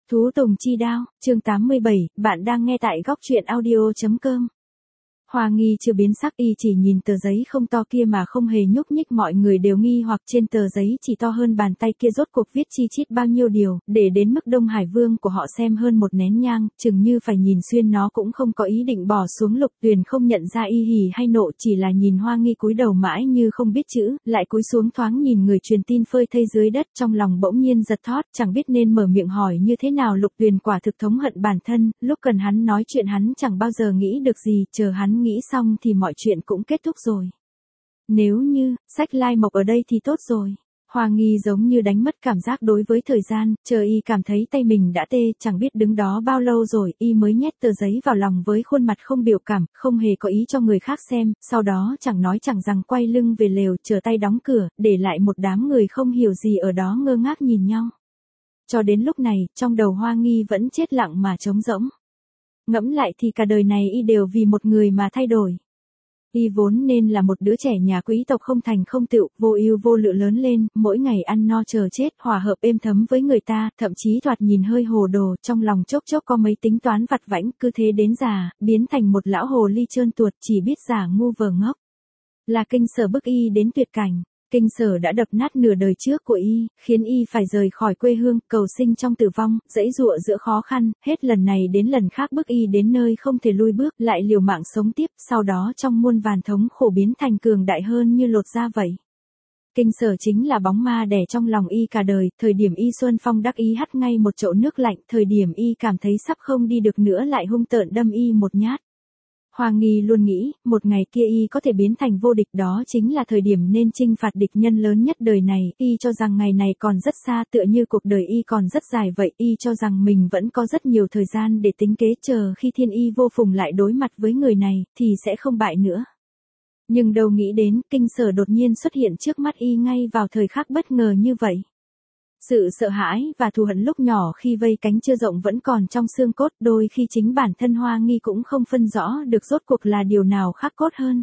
Thú Tùng Chi Đao, chương 87, bạn đang nghe tại góc truyện audio.com. Hoa Nghi chưa biến sắc, y chỉ nhìn tờ giấy không to kia mà không hề nhúc nhích. Mọi người đều nghi hoặc trên tờ giấy chỉ to hơn bàn tay kia rốt cuộc viết chi chít bao nhiêu điều, để đến mức Đông Hải Vương của họ xem hơn một nén nhang, chừng như phải nhìn xuyên nó cũng không có ý định bỏ xuống. Lục Tuyền không nhận ra y hỉ hay nộ, chỉ là nhìn Hoa Nghi cúi đầu mãi như không biết chữ, lại cúi xuống thoáng nhìn người truyền tin phơi thây dưới đất, trong lòng bỗng nhiên giật thót, chẳng biết nên mở miệng hỏi như thế nào. Lục Tuyền quả thực thống hận bản thân, lúc cần hắn nói chuyện hắn chẳng bao giờ nghĩ được gì, chờ hắn nghĩ xong thì mọi chuyện cũng kết thúc rồi. Nếu như, Sách Lai Mộc ở đây thì tốt rồi. Hoa Nghi giống như đánh mất cảm giác đối với thời gian, chờ y cảm thấy tay mình đã tê, chẳng biết đứng đó bao lâu rồi, y mới nhét tờ giấy vào lòng với khuôn mặt không biểu cảm, không hề có ý cho người khác xem, sau đó chẳng nói chẳng rằng quay lưng về lều, chờ tay đóng cửa, để lại một đám người không hiểu gì ở đó ngơ ngác nhìn nhau. Cho đến lúc này, trong đầu Hoa Nghi vẫn chết lặng mà trống rỗng. Ngẫm lại thì cả đời này y đều vì một người mà thay đổi. Y vốn nên là một đứa trẻ nhà quý tộc không thành không tựu, vô ưu vô lự lớn lên, mỗi ngày ăn no chờ chết, hòa hợp êm thấm với người ta, thậm chí thoạt nhìn hơi hồ đồ, trong lòng chốc chốc có mấy tính toán vặt vãnh, cứ thế đến già, biến thành một lão hồ ly trơn tuột, chỉ biết giả ngu vờ ngốc. Là Kinh Sở bức y đến tuyệt cảnh. Kinh Sở đã đập nát nửa đời trước của y, khiến y phải rời khỏi quê hương, cầu sinh trong tử vong, giãy giụa giữa khó khăn, hết lần này đến lần khác bức y đến nơi không thể lui bước, lại liều mạng sống tiếp, sau đó trong muôn vàn thống khổ biến thành cường đại hơn như lột da vậy. Kinh Sở chính là bóng ma đẻ trong lòng y cả đời, thời điểm y xuân phong đắc ý hắt ngay một chậu nước lạnh, thời điểm y cảm thấy sắp không đi được nữa lại hung tợn đâm y một nhát. Hoa Nghi luôn nghĩ, một ngày kia y có thể biến thành vô địch, đó chính là thời điểm nên chinh phạt địch nhân lớn nhất đời này, y cho rằng ngày này còn rất xa, tựa như cuộc đời y còn rất dài vậy, y cho rằng mình vẫn có rất nhiều thời gian để tính kế, chờ khi thiên y vô phùng lại đối mặt với người này, thì sẽ không bại nữa. Nhưng đâu nghĩ đến, Kinh Sở đột nhiên xuất hiện trước mắt y ngay vào thời khắc bất ngờ như vậy. Sự sợ hãi và thù hận lúc nhỏ khi vây cánh chưa rộng vẫn còn trong xương cốt, đôi khi chính bản thân Hoa Nghi cũng không phân rõ được rốt cuộc là điều nào khắc cốt hơn.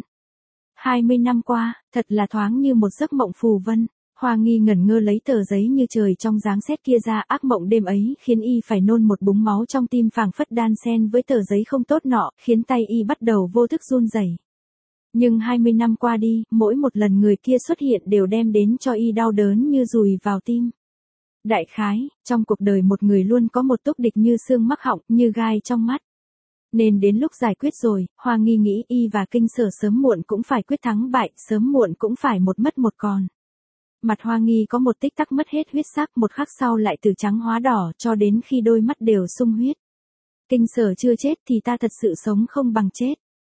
20 năm qua, thật là thoáng như một giấc mộng phù vân. Hoa Nghi ngẩn ngơ lấy tờ giấy như trời trong dáng sét kia ra, ác mộng đêm ấy khiến y phải nôn một búng máu trong tim, phảng phất đan xen với tờ giấy không tốt nọ, khiến tay y bắt đầu vô thức run rẩy. Nhưng 20 năm qua đi, mỗi một lần người kia xuất hiện đều đem đến cho y đau đớn như dùi vào tim. Đại khái, trong cuộc đời một người luôn có một túc địch như xương mắc họng, như gai trong mắt. Nên đến lúc giải quyết rồi, Hoa Nghi nghĩ y và Kinh Sở sớm muộn cũng phải quyết thắng bại, sớm muộn cũng phải một mất một còn. Mặt Hoa Nghi có một tích tắc mất hết huyết sắc, một khắc sau lại từ trắng hóa đỏ, cho đến khi đôi mắt đều sung huyết. Kinh Sở chưa chết thì ta thật sự sống không bằng chết.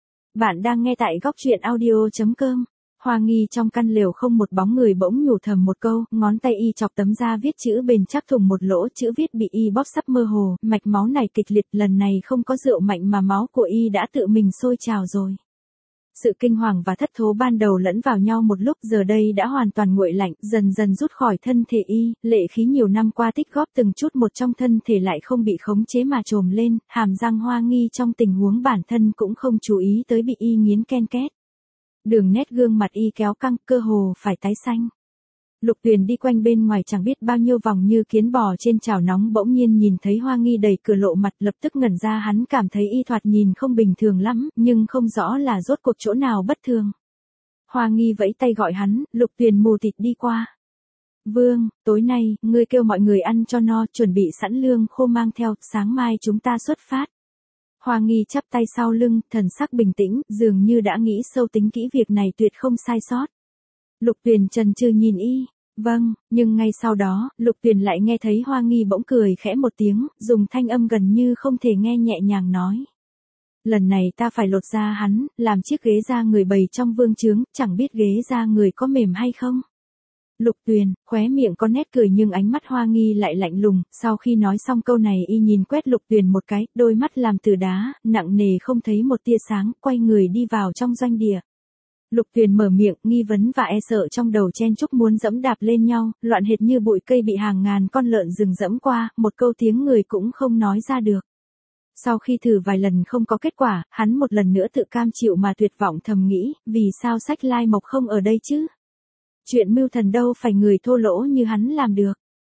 Bạn đang nghe tại góc truyện audio.com. Hoa Nghi trong căn lều không một bóng người bỗng nhủ thầm một câu, ngón tay y chọc tấm da viết chữ bền chắc thủng một lỗ, chữ viết bị y bóp sắp mơ hồ, mạch máu này kịch liệt, lần này không có rượu mạnh mà máu của y đã tự mình sôi trào rồi. Sự kinh hoàng và thất thố ban đầu lẫn vào nhau một lúc, giờ đây đã hoàn toàn nguội lạnh, dần dần rút khỏi thân thể y, lệ khí nhiều năm qua tích góp từng chút một trong thân thể lại không bị khống chế mà trồm lên, hàm răng Hoa Nghi trong tình huống bản thân cũng không chú ý tới bị y nghiến ken két. Đường nét gương mặt y kéo căng, cơ hồ phải tái xanh. Lục Tuyền đi quanh bên ngoài chẳng biết bao nhiêu vòng như kiến bò trên chảo nóng, bỗng nhiên nhìn thấy Hoa Nghi đẩy cửa lộ mặt, lập tức ngẩn ra, hắn cảm thấy y thoạt nhìn không bình thường lắm, nhưng không rõ là rốt cuộc chỗ nào bất thường. Hoa Nghi vẫy tay gọi hắn, Lục Tuyền mù tịt đi qua. Vương, tối nay, ngươi kêu mọi người ăn cho no, chuẩn bị sẵn lương khô mang theo, sáng mai chúng ta xuất phát. Hoa Nghi chắp tay sau lưng, thần sắc bình tĩnh, dường như đã nghĩ sâu tính kỹ việc này tuyệt không sai sót. Lục Tuyền chần chừ nhìn y, vâng, nhưng ngay sau đó, Lục Tuyền lại nghe thấy Hoa Nghi bỗng cười khẽ một tiếng, dùng thanh âm gần như không thể nghe nhẹ nhàng nói. Lần này ta phải lột da hắn, làm chiếc ghế da người bầy trong vương trướng, chẳng biết ghế da người có mềm hay không. Lục Tuyền, khóe miệng có nét cười nhưng ánh mắt Hoa Nghi lại lạnh lùng, sau khi nói xong câu này y nhìn quét Lục Tuyền một cái, đôi mắt làm từ đá, nặng nề không thấy một tia sáng, quay người đi vào trong doanh địa. Lục Tuyền mở miệng, nghi vấn và e sợ trong đầu chen chúc muốn dẫm đạp lên nhau, loạn hệt như bụi cây bị hàng ngàn con lợn rừng dẫm qua, một câu tiếng người cũng không nói ra được. Sau khi thử vài lần không có kết quả, hắn một lần nữa tự cam chịu mà tuyệt vọng thầm nghĩ, vì sao Sách Lai Mộc không ở đây chứ? Chuyện mưu thần đâu phải người thô lỗ như hắn làm được.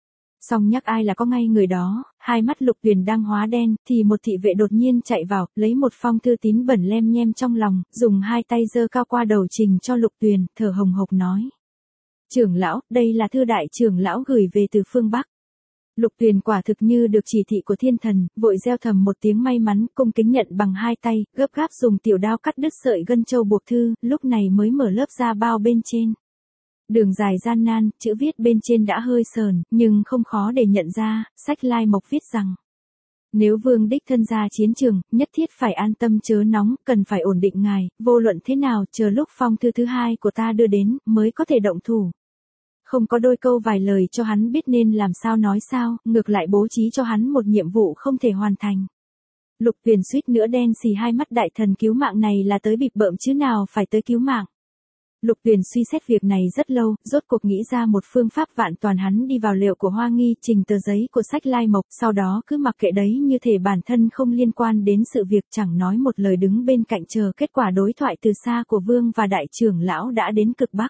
Xong nhắc ai là có ngay người đó, hai mắt Lục Tuyền đang hóa đen, thì một thị vệ đột nhiên chạy vào, lấy một phong thư tín bẩn lem nhem trong lòng, dùng hai tay giơ cao qua đầu trình cho Lục Tuyền, thở hồng hộc nói. Trưởng lão, đây là thư đại trưởng lão gửi về từ phương Bắc. Lục Tuyền quả thực như được chỉ thị của thiên thần, vội reo thầm một tiếng may mắn, cung kính nhận bằng hai tay, gấp gáp dùng tiểu đao cắt đứt sợi gân châu buộc thư, lúc này mới mở lớp da bao bên trên. Đường dài gian nan, chữ viết bên trên đã hơi sờn, nhưng không khó để nhận ra, sách Lai Mộc viết rằng. Nếu vương đích thân ra chiến trường, nhất thiết phải an tâm chớ nóng, cần phải ổn định ngài, vô luận thế nào, chờ lúc phong thư thứ hai của ta đưa đến, mới có thể động thủ. Không có đôi câu vài lời cho hắn biết nên làm sao nói sao, ngược lại bố trí cho hắn một nhiệm vụ không thể hoàn thành. Lục Tuyền suýt nữa đen xì hai mắt, đại thần cứu mạng này là tới bịp bợm chứ nào phải tới cứu mạng. Lục Tuyền suy xét việc này rất lâu, rốt cuộc nghĩ ra một phương pháp vạn toàn. Hắn đi vào liệu của Hoa Nghi, trình tờ giấy của sách Lai Mộc, sau đó cứ mặc kệ đấy như thể bản thân không liên quan đến sự việc, chẳng nói một lời đứng bên cạnh chờ kết quả đối thoại từ xa của vương và đại trưởng lão đã đến cực Bắc.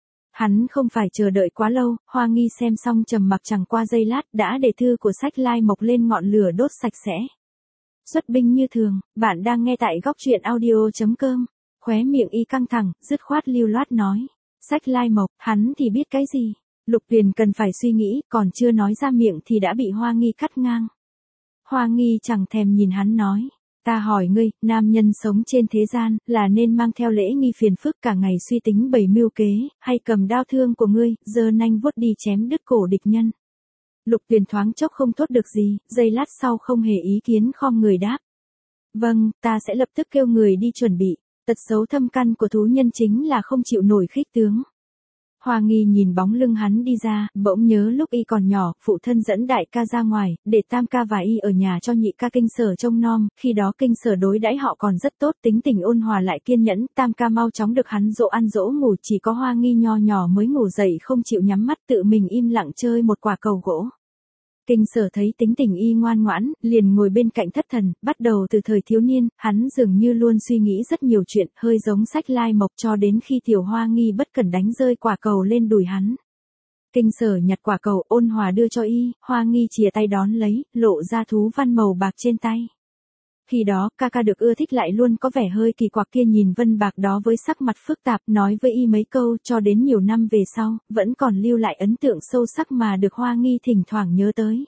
Hắn không phải chờ đợi quá lâu, Hoa Nghi xem xong trầm mặc chẳng qua giây lát đã để thư của sách Lai Mộc lên ngọn lửa đốt sạch sẽ. Xuất binh như thường, bạn đang nghe tại góc truyện audio.com. Khóe miệng y căng thẳng, dứt khoát lưu loát nói. Sách Lai Mộc, hắn thì biết cái gì? Lục Tuyền cần phải suy nghĩ, còn chưa nói ra miệng thì đã bị Hoa Nghi cắt ngang. Hoa Nghi chẳng thèm nhìn hắn nói. Ta hỏi ngươi, nam nhân sống trên thế gian, là nên mang theo lễ nghi phiền phức cả ngày suy tính bày mưu kế, hay cầm đao thương của ngươi, giơ nanh vuốt đi chém đứt cổ địch nhân? Lục Tuyền thoáng chốc không thốt được gì, giây lát sau không hề ý kiến khom người đáp. Vâng, ta sẽ lập tức kêu người đi chuẩn bị. Tật xấu thâm căn của thú nhân chính là không chịu nổi khích tướng. Hoa Nghi nhìn bóng lưng hắn đi ra, bỗng nhớ lúc y còn nhỏ, phụ thân dẫn đại ca ra ngoài, để tam ca và y ở nhà cho nhị ca Kinh Sở trông nom, khi đó Kinh Sở đối đãi họ còn rất tốt, tính tình ôn hòa lại kiên nhẫn, tam ca mau chóng được hắn dỗ ăn dỗ ngủ, chỉ có Hoa Nghi nho nhỏ mới ngủ dậy không chịu nhắm mắt, tự mình im lặng chơi một quả cầu gỗ. Kinh Sở thấy tính tình y ngoan ngoãn, liền ngồi bên cạnh thất thần, bắt đầu từ thời thiếu niên, hắn dường như luôn suy nghĩ rất nhiều chuyện, hơi giống sách Lai Mộc, cho đến khi tiểu Hoa Nghi bất cẩn đánh rơi quả cầu lên đùi hắn. Kinh Sở nhặt quả cầu ôn hòa đưa cho y, Hoa Nghi chìa tay đón lấy, lộ ra thú văn màu bạc trên tay. Khi đó, ca ca được ưa thích lại luôn có vẻ hơi kỳ quặc kia nhìn vân bạc đó với sắc mặt phức tạp, nói với y mấy câu cho đến nhiều năm về sau, vẫn còn lưu lại ấn tượng sâu sắc mà được Hoa Nghi thỉnh thoảng nhớ tới.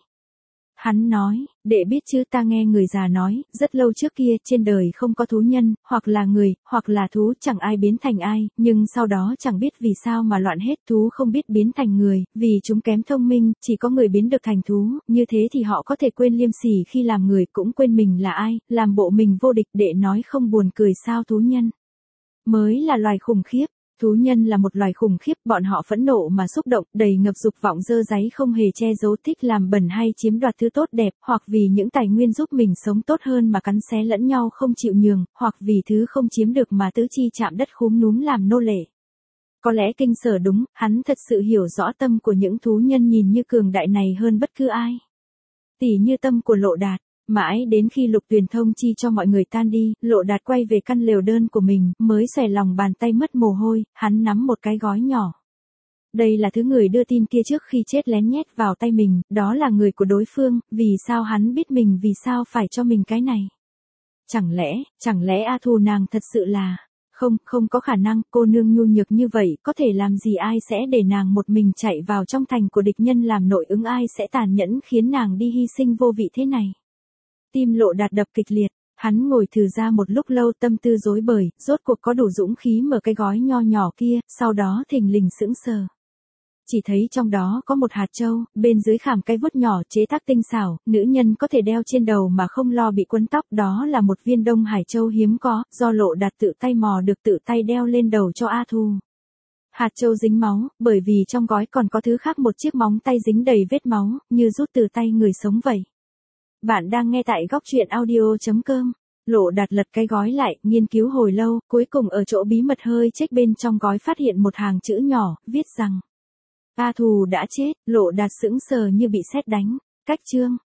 Hắn nói, đệ biết chứ, ta nghe người già nói, rất lâu trước kia trên đời không có thú nhân, hoặc là người, hoặc là thú, chẳng ai biến thành ai, nhưng sau đó chẳng biết vì sao mà loạn hết, thú không biết biến thành người, vì chúng kém thông minh, chỉ có người biến được thành thú, như thế thì họ có thể quên liêm sỉ khi làm người, cũng quên mình là ai, làm bộ mình vô địch. Đệ nói không buồn cười sao? Thú nhân mới là loài khủng khiếp. Thú nhân là một loài khủng khiếp, bọn họ phẫn nộ mà xúc động, đầy ngập dục vọng dơ dáy không hề che giấu, thích làm bẩn hay chiếm đoạt thứ tốt đẹp, hoặc vì những tài nguyên giúp mình sống tốt hơn mà cắn xé lẫn nhau không chịu nhường, hoặc vì thứ không chiếm được mà tứ chi chạm đất khúm núm làm nô lệ. Có lẽ Kinh Sở đúng, hắn thật sự hiểu rõ tâm của những thú nhân nhìn như cường đại này hơn bất cứ ai. Tỉ như tâm của Lộ Đạt. Mãi đến khi Lục Tuyền thông chi cho mọi người tan đi, Lộ Đạt quay về căn lều đơn của mình, mới xòe lòng bàn tay mất mồ hôi, hắn nắm một cái gói nhỏ. Đây là thứ người đưa tin kia trước khi chết lén nhét vào tay mình, đó là người của đối phương, vì sao hắn biết mình, vì sao phải cho mình cái này? Chẳng lẽ A Thù nàng thật sự là... Không có khả năng, cô nương nhu nhược như vậy, có thể làm gì? Ai sẽ để nàng một mình chạy vào trong thành của địch nhân làm nội ứng? Ai sẽ tàn nhẫn khiến nàng đi hy sinh vô vị thế này? Tim Lộ Đạt đập kịch liệt, hắn ngồi thừ ra một lúc lâu, tâm tư rối bời, rốt cuộc có đủ dũng khí mở cái gói nho nhỏ kia, sau đó thình lình sững sờ. Chỉ thấy trong đó có một hạt châu, bên dưới khảm cái vuốt nhỏ chế tác tinh xảo, nữ nhân có thể đeo trên đầu mà không lo bị quấn tóc, đó là một viên Đông Hải châu hiếm có, do Lộ Đạt tự tay mò được, tự tay đeo lên đầu cho A Thù. Hạt châu dính máu, bởi vì trong gói còn có thứ khác, một chiếc móng tay dính đầy vết máu, như rút từ tay người sống vậy. Bạn đang nghe tại góc truyện audio.com. Lộ Đạt lật cái gói lại, nghiên cứu hồi lâu, cuối cùng ở chỗ bí mật hơi chếch bên trong gói phát hiện một hàng chữ nhỏ, viết rằng A Thù đã chết. Lộ Đạt sững sờ như bị sét đánh. Cách chương